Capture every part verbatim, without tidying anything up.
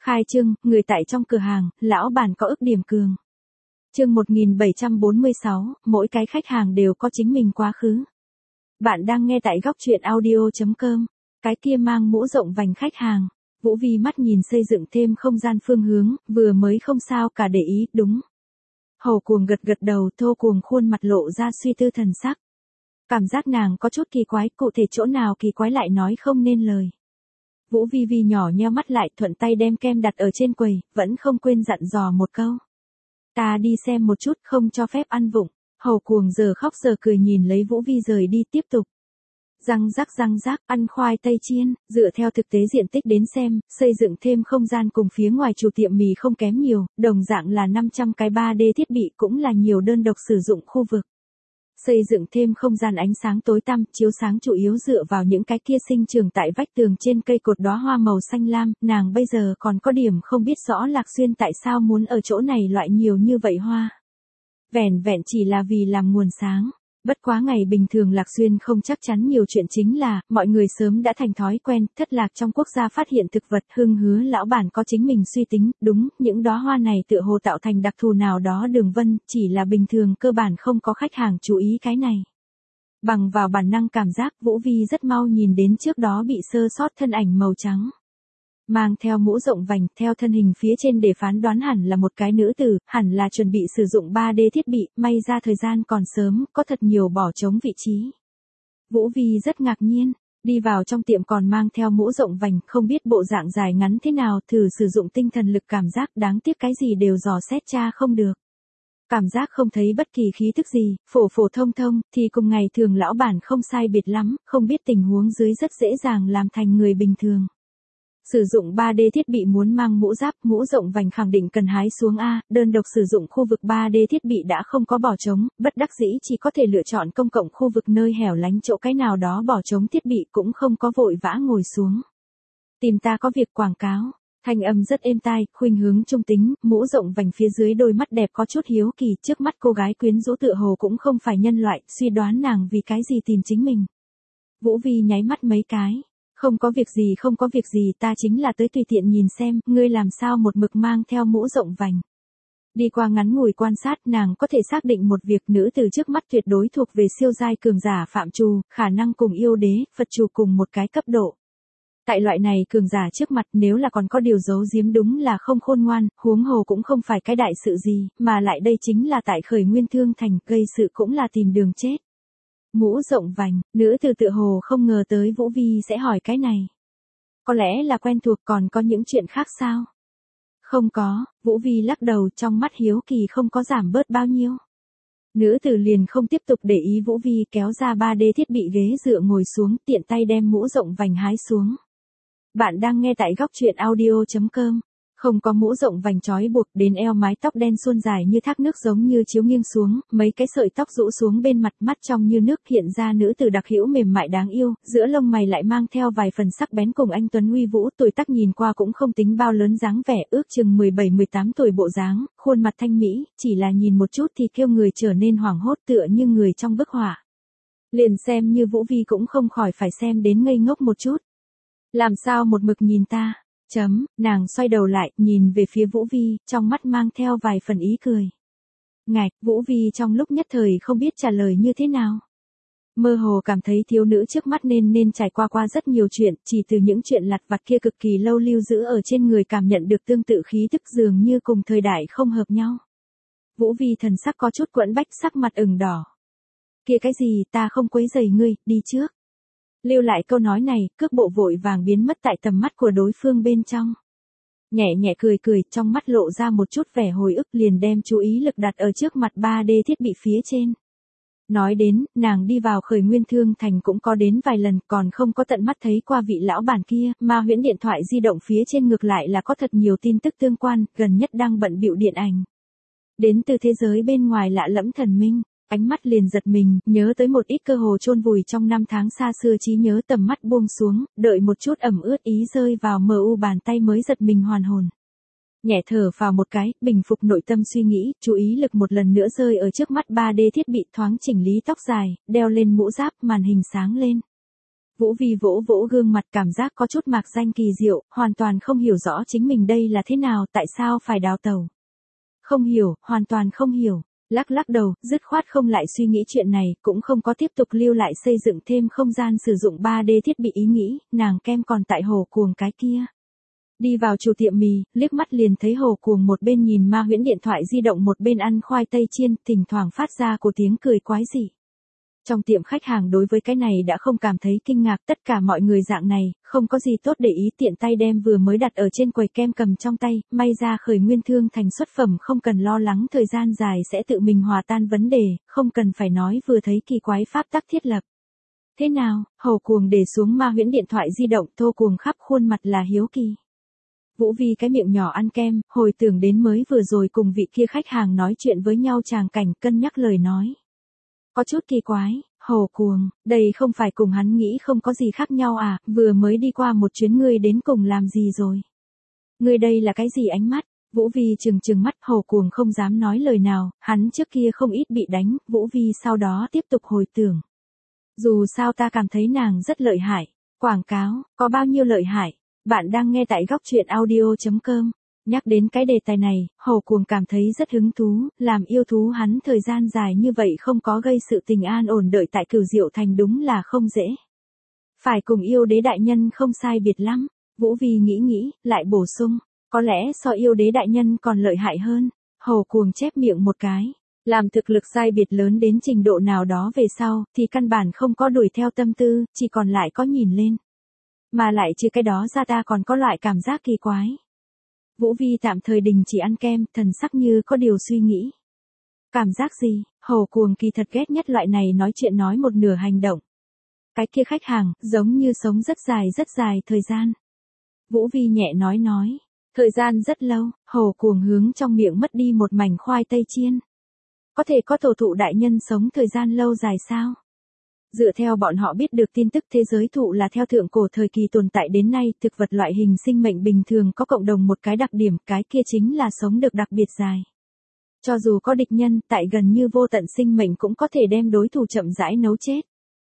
Khai trương, người tại trong cửa hàng, lão bản có ức điểm cường. Chương một nghìn bảy trăm bốn mươi sáu, mỗi cái khách hàng đều có chính mình quá khứ. Bạn đang nghe tại góc truyện audio chấm com. Cái kia mang mũ rộng vành khách hàng. Vũ Vi mắt nhìn xây dựng thêm không gian phương hướng, vừa mới không sao cả để ý, đúng. Hầu Cuồng gật gật đầu, Thô Cuồng khuôn mặt lộ ra suy tư thần sắc. Cảm giác nàng có chút kỳ quái, cụ thể chỗ nào kỳ quái lại nói không nên lời. Vũ Vi Vi nhỏ nheo mắt lại, thuận tay đem kem đặt ở trên quầy, vẫn không quên dặn dò một câu. Ta đi xem một chút, không cho phép ăn vụng. Hầu Cuồng giờ khóc giờ cười nhìn lấy Vũ Vi rời đi, tiếp tục. Răng rắc răng rắc, ăn khoai tây chiên, dựa theo thực tế diện tích đến xem, xây dựng thêm không gian cùng phía ngoài chủ tiệm mì không kém nhiều, đồng dạng là năm trăm cái ba D thiết bị cũng là nhiều đơn độc sử dụng khu vực. Xây dựng thêm không gian ánh sáng tối tăm, chiếu sáng chủ yếu dựa vào những cái kia sinh trưởng tại vách tường trên cây cột đóa hoa màu xanh lam, nàng bây giờ còn có điểm không biết rõ Lạc Xuyên tại sao muốn ở chỗ này loại nhiều như vậy hoa. Vẻn vẹn chỉ là vì làm nguồn sáng. Bất quá ngày bình thường Lạc Xuyên không chắc chắn nhiều chuyện chính là, mọi người sớm đã thành thói quen, thất lạc trong quốc gia phát hiện thực vật, Hưng hứa lão bản có chính mình suy tính, đúng, những đóa hoa này tựa hồ tạo thành đặc thù nào đó đường vân, chỉ là bình thường cơ bản không có khách hàng chú ý cái này. Bằng vào bản năng cảm giác, Vũ Vi rất mau nhìn đến trước đó bị sơ sót thân ảnh màu trắng. Mang theo mũ rộng vành, theo thân hình phía trên để phán đoán hẳn là một cái nữ tử, hẳn là chuẩn bị sử dụng ba D thiết bị, may ra thời gian còn sớm, có thật nhiều bỏ trống vị trí. Vũ Vi rất ngạc nhiên, đi vào trong tiệm còn mang theo mũ rộng vành, không biết bộ dạng dài ngắn thế nào, thử sử dụng tinh thần lực cảm giác, đáng tiếc cái gì đều dò xét tra không được. Cảm giác không thấy bất kỳ khí thức gì, phổ phổ thông thông, thì cùng ngày thường lão bản không sai biệt lắm, không biết tình huống dưới rất dễ dàng làm thành người bình thường. Sử dụng ba D thiết bị muốn mang mũ giáp, mũ rộng vành khẳng định cần hái xuống A, đơn độc sử dụng khu vực ba D thiết bị đã không có bỏ trống, bất đắc dĩ chỉ có thể lựa chọn công cộng khu vực nơi hẻo lánh chỗ cái nào đó bỏ trống thiết bị cũng không có vội vã ngồi xuống. Tìm ta có việc quảng cáo, thanh âm rất êm tai, khuynh hướng trung tính, mũ rộng vành phía dưới đôi mắt đẹp có chút hiếu kỳ, trước mắt cô gái quyến rũ tựa hồ cũng không phải nhân loại, suy đoán nàng vì cái gì tìm chính mình. Vũ Vi nháy mắt mấy cái. Không có việc gì không có việc gì, ta chính là tới tùy tiện nhìn xem, ngươi làm sao một mực mang theo mũ rộng vành. Đi qua ngắn ngủi quan sát, nàng có thể xác định một việc, nữ từ trước mắt tuyệt đối thuộc về siêu giai cường giả phạm trù, khả năng cùng yêu đế, Phật trù cùng một cái cấp độ. Tại loại này cường giả trước mặt, nếu là còn có điều giấu giếm đúng là không khôn ngoan, huống hồ cũng không phải cái đại sự gì, mà lại đây chính là tại Khởi Nguyên Thương Thành, gây sự cũng là tìm đường chết. Mũ rộng vành, nữ từ tự hồ không ngờ tới Vũ Vi sẽ hỏi cái này. Có lẽ là quen thuộc, còn có những chuyện khác sao? Không có, Vũ Vi lắc đầu, trong mắt hiếu kỳ không có giảm bớt bao nhiêu. Nữ tử liền không tiếp tục để ý Vũ Vi, kéo ra ba D thiết bị ghế dựa ngồi xuống, tiện tay đem mũ rộng vành hái xuống. Bạn đang nghe tại góc truyện audio chấm com. Không có mũ rộng vành trói buộc, đến eo mái tóc đen suôn dài như thác nước giống như chiếu nghiêng xuống, mấy cái sợi tóc rũ xuống bên mặt, mắt trong như nước, hiện ra nữ tử đặc hữu mềm mại đáng yêu, giữa lông mày lại mang theo vài phần sắc bén cùng anh tuấn uy vũ, tuổi tác nhìn qua cũng không tính bao lớn, dáng vẻ ước chừng mười bảy mười tám tuổi bộ dáng, khuôn mặt thanh mỹ, chỉ là nhìn một chút thì kêu người trở nên hoảng hốt, tựa như người trong bức họa. Liền xem như Vũ Vi cũng không khỏi phải xem đến ngây ngốc một chút. Làm sao một mực nhìn ta? Chấm, nàng xoay đầu lại, nhìn về phía Vũ Vi, trong mắt mang theo vài phần ý cười. Ngạch, Vũ Vi trong lúc nhất thời không biết trả lời như thế nào. Mơ hồ cảm thấy thiếu nữ trước mắt nên nên trải qua qua rất nhiều chuyện, chỉ từ những chuyện lặt vặt kia cực kỳ lâu lưu giữ ở trên người cảm nhận được tương tự khí tức dường như cùng thời đại không hợp nhau. Vũ Vi thần sắc có chút quẫn bách, sắc mặt ửng đỏ. Kia cái gì, ta không quấy rầy ngươi, đi trước. Lưu lại câu nói này, cước bộ vội vàng biến mất tại tầm mắt của đối phương bên trong. Nhẹ nhẹ cười cười, trong mắt lộ ra một chút vẻ hồi ức, liền đem chú ý lực đặt ở trước mặt ba D thiết bị phía trên. Nói đến, nàng đi vào Khởi Nguyên Thương Thành cũng có đến vài lần, còn không có tận mắt thấy qua vị lão bản kia, mà huyễn điện thoại di động phía trên ngược lại là có thật nhiều tin tức tương quan, gần nhất đang bận bịu điện ảnh. Đến từ thế giới bên ngoài lạ lẫm thần minh. Ánh mắt liền giật mình, nhớ tới một ít cơ hồ chôn vùi trong năm tháng xa xưa, trí nhớ tầm mắt buông xuống, đợi một chút ẩm ướt ý rơi vào mờ u bàn tay mới giật mình hoàn hồn. Nhẹ thở vào một cái, bình phục nội tâm suy nghĩ, chú ý lực một lần nữa rơi ở trước mắt ba D thiết bị, thoáng chỉnh lý tóc dài, đeo lên mũ giáp, màn hình sáng lên. Vũ Vi vỗ vỗ gương mặt cảm giác có chút mạc danh kỳ diệu, hoàn toàn không hiểu rõ chính mình đây là thế nào, tại sao phải đào tẩu. Không hiểu, hoàn toàn không hiểu. Lắc lắc đầu, dứt khoát không lại suy nghĩ chuyện này, cũng không có tiếp tục lưu lại xây dựng thêm không gian sử dụng ba D thiết bị ý nghĩ, nàng kem còn tại Hồ Cuồng cái kia. Đi vào chủ tiệm mì, liếc mắt liền thấy Hồ Cuồng một bên nhìn ma huyễn điện thoại di động một bên ăn khoai tây chiên, thỉnh thoảng phát ra của tiếng cười quái dị. Trong tiệm khách hàng đối với cái này đã không cảm thấy kinh ngạc, tất cả mọi người dạng này, không có gì tốt để ý, tiện tay đem vừa mới đặt ở trên quầy kem cầm trong tay, may ra khởi nguyên thương thành xuất phẩm, không cần lo lắng thời gian dài sẽ tự mình hòa tan vấn đề, không cần phải nói vừa thấy kỳ quái pháp tắc thiết lập. Thế nào? Hồ Cuồng để xuống ma huyễn điện thoại di động, Thô Cuồng khắp khuôn mặt là hiếu kỳ. Vũ Vi cái miệng nhỏ ăn kem, hồi tưởng đến mới vừa rồi cùng vị kia khách hàng nói chuyện với nhau tràng cảnh, cân nhắc lời nói. Có chút kỳ quái, Hồ Cuồng, đây không phải cùng hắn nghĩ không có gì khác nhau à, vừa mới đi qua một chuyến ngươi đến cùng làm gì rồi? Ngươi đây là cái gì ánh mắt? Vũ Vi trừng trừng mắt, Hồ Cuồng không dám nói lời nào, hắn trước kia không ít bị đánh, Vũ Vi sau đó tiếp tục hồi tưởng. Dù sao ta cảm thấy nàng rất lợi hại, quảng cáo, có bao nhiêu lợi hại? Bạn đang nghe tại góc truyện audio chấm com. Nhắc đến cái đề tài này, Hồ Cuồng cảm thấy rất hứng thú, làm yêu thú hắn thời gian dài như vậy không có gây sự tình an ổn đợi tại Cửu Diệu Thành đúng là không dễ. Phải cùng yêu đế đại nhân không sai biệt lắm, Vũ Vi nghĩ nghĩ, lại bổ sung, có lẽ so yêu đế đại nhân còn lợi hại hơn. Hồ Cuồng chép miệng một cái, làm thực lực sai biệt lớn đến trình độ nào đó về sau, thì căn bản không có đuổi theo tâm tư, chỉ còn lại có nhìn lên. Mà lại trừ cái đó ra ta còn có loại cảm giác kỳ quái. Vũ Vi tạm thời đình chỉ ăn kem, thần sắc như có điều suy nghĩ. Cảm giác gì? Hồ Cuồng kỳ thật ghét nhất loại này nói chuyện nói một nửa hành động. Cái kia khách hàng, giống như sống rất dài rất dài thời gian. Vũ Vi nhẹ nói nói. Thời gian rất lâu, Hồ Cuồng hướng trong miệng mất đi một mảnh khoai tây chiên. Có thể có tổ thụ đại nhân sống thời gian lâu dài sao? Dựa theo bọn họ biết được tin tức, thế giới thụ là theo thượng cổ thời kỳ tồn tại đến nay, thực vật loại hình sinh mệnh bình thường có cộng đồng một cái đặc điểm, cái kia chính là sống được đặc biệt dài. Cho dù có địch nhân, tại gần như vô tận sinh mệnh cũng có thể đem đối thủ chậm rãi nấu chết.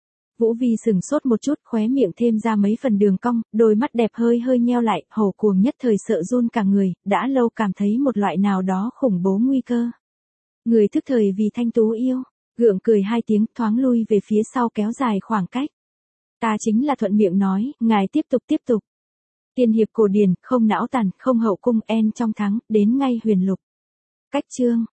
Vũ Vi sừng sốt một chút, khóe miệng thêm ra mấy phần đường cong, đôi mắt đẹp hơi hơi nheo lại, Hồ Cuồng nhất thời sợ run cả người, đã lâu cảm thấy một loại nào đó khủng bố nguy cơ. Người thức thời vì thanh tú yêu. Gượng cười hai tiếng, thoáng lui về phía sau kéo dài khoảng cách. Ta chính là thuận miệng nói, ngài tiếp tục tiếp tục. Tiên hiệp cổ điển, không não tàn, không hậu cung, en trong thắng, đến ngay huyền lục. Cách chương.